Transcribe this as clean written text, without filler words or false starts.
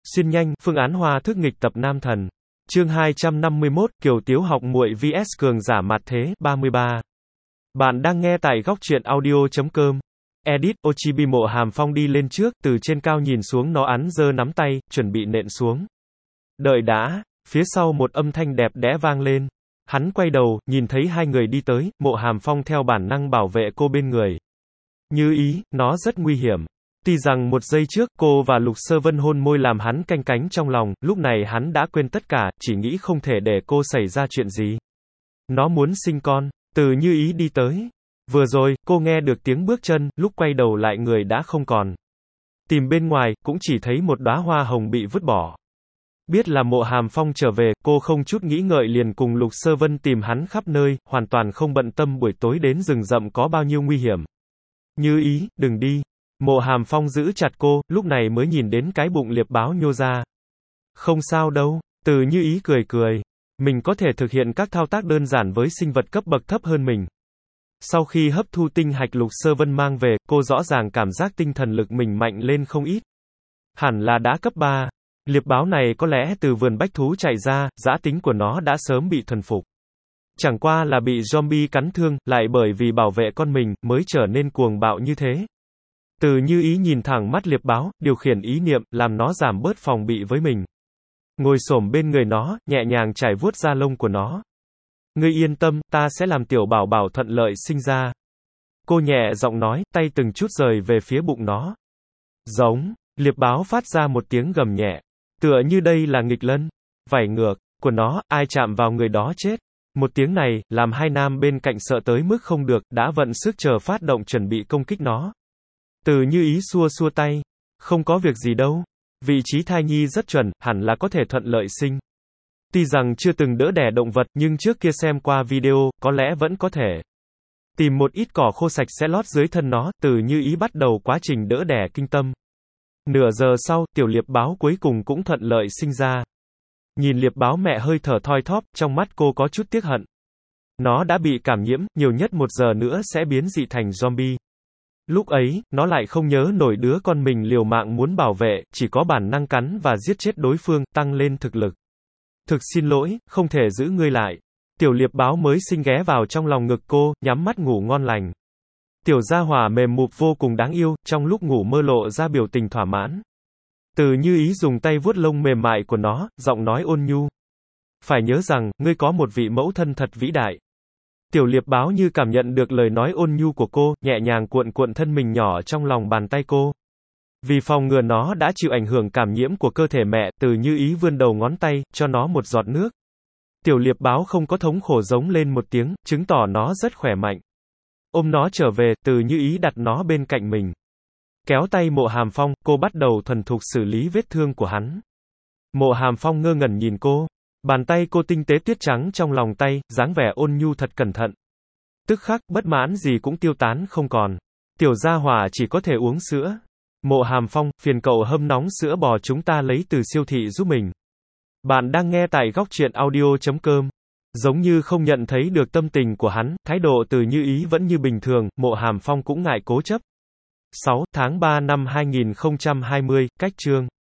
Xuyên nhanh, phương án hoa thức nghịch tập nam thần. Chương 251, Kiều Tiếu học muội vs cường giả mạt thế, 33. Bạn đang nghe tại góc truyện audio.com. Edit, Ochibi Mộ Hàm Phong đi lên trước, từ trên cao nhìn xuống nó ắn giơ nắm tay, chuẩn bị nện xuống. Đợi đã, phía sau một âm thanh đẹp đẽ vang lên. Hắn quay đầu, nhìn thấy hai người đi tới, Mộ Hàm Phong theo bản năng bảo vệ cô bên người. Như ý, nó rất nguy hiểm. Tuy rằng một giây trước, cô và Lục Sơ Vân hôn môi làm hắn canh cánh trong lòng, lúc này hắn đã quên tất cả, chỉ nghĩ không thể để cô xảy ra chuyện gì. Nó muốn sinh con. Từ Như Ý đi tới. Vừa rồi, cô nghe được tiếng bước chân, lúc quay đầu lại người đã không còn. Tìm bên ngoài, cũng chỉ thấy một đóa hoa hồng bị vứt bỏ. Biết là Mộ Hàm Phong trở về, cô không chút nghĩ ngợi liền cùng Lục Sơ Vân tìm hắn khắp nơi, hoàn toàn không bận tâm buổi tối đến rừng rậm có bao nhiêu nguy hiểm. Như Ý, đừng đi. Mộ Hàm Phong giữ chặt cô, lúc này mới nhìn đến cái bụng liệp báo nhô ra. Không sao đâu. Từ Như Ý cười cười. Mình có thể thực hiện các thao tác đơn giản với sinh vật cấp bậc thấp hơn mình. Sau khi hấp thu tinh hạch Lục Sơ Vân mang về, cô rõ ràng cảm giác tinh thần lực mình mạnh lên không ít. Hẳn là đã cấp 3. Liệp báo này có lẽ từ vườn bách thú chạy ra, dã tính của nó đã sớm bị thuần phục. Chẳng qua là bị zombie cắn thương, lại bởi vì bảo vệ con mình, mới trở nên cuồng bạo như thế. Từ Như Ý nhìn thẳng mắt liệp báo, điều khiển ý niệm, làm nó giảm bớt phòng bị với mình. Ngồi xổm bên người nó, nhẹ nhàng trải vuốt da lông của nó. Ngươi yên tâm, ta sẽ làm tiểu bảo bảo thuận lợi sinh ra. Cô nhẹ giọng nói, tay từng chút rời về phía bụng nó. Giống, liệp báo phát ra một tiếng gầm nhẹ. Tựa như đây là nghịch lân. Vảy ngược của nó, ai chạm vào người đó chết. Một tiếng này, làm hai nam bên cạnh sợ tới mức không được, đã vận sức chờ phát động chuẩn bị công kích nó. Từ Như Ý xua xua tay. Không có việc gì đâu. Vị trí thai nhi rất chuẩn, hẳn là có thể thuận lợi sinh. Tuy rằng chưa từng đỡ đẻ động vật, nhưng trước kia xem qua video, có lẽ vẫn có thể. Tìm một ít cỏ khô sạch sẽ lót dưới thân nó, Từ Như Ý bắt đầu quá trình đỡ đẻ kinh tâm. Nửa giờ sau, tiểu liệp báo cuối cùng cũng thuận lợi sinh ra. Nhìn liệp báo mẹ hơi thở thoi thóp, trong mắt cô có chút tiếc hận. Nó đã bị cảm nhiễm, nhiều nhất 1 giờ nữa sẽ biến dị thành zombie. Lúc ấy, nó lại không nhớ nổi đứa con mình liều mạng muốn bảo vệ, chỉ có bản năng cắn và giết chết đối phương, tăng lên thực lực. Thực xin lỗi, không thể giữ ngươi lại. Tiểu liệp báo mới sinh ghé vào trong lòng ngực cô, nhắm mắt ngủ ngon lành. Tiểu gia hỏa mềm mụp vô cùng đáng yêu, trong lúc ngủ mơ lộ ra biểu tình thỏa mãn. Từ Như Ý dùng tay vuốt lông mềm mại của nó, giọng nói ôn nhu. Phải nhớ rằng, ngươi có một vị mẫu thân thật vĩ đại. Tiểu liệp báo như cảm nhận được lời nói ôn nhu của cô, nhẹ nhàng cuộn cuộn thân mình nhỏ trong lòng bàn tay cô. Vì phòng ngừa nó đã chịu ảnh hưởng cảm nhiễm của cơ thể mẹ, Từ Như Ý vươn đầu ngón tay, cho nó một giọt nước. Tiểu liệp báo không có thống khổ giống lên một tiếng, chứng tỏ nó rất khỏe mạnh. Ôm nó trở về, Từ Như Ý đặt nó bên cạnh mình. Kéo tay Mộ Hàm Phong, cô bắt đầu thuần thục xử lý vết thương của hắn. Mộ Hàm Phong ngơ ngẩn nhìn cô. Bàn tay cô tinh tế tuyết trắng trong lòng tay, dáng vẻ ôn nhu thật cẩn thận. Tức khắc, bất mãn gì cũng tiêu tán không còn. Tiểu gia hỏa chỉ có thể uống sữa. Mộ Hàm Phong, phiền cậu hâm nóng sữa bò chúng ta lấy từ siêu thị giúp mình. Bạn đang nghe tại góc truyện audio.com. Giống như không nhận thấy được tâm tình của hắn, thái độ Từ Như Ý vẫn như bình thường, Mộ Hàm Phong cũng ngại cố chấp. 6 tháng 3 năm 2020, cách chương.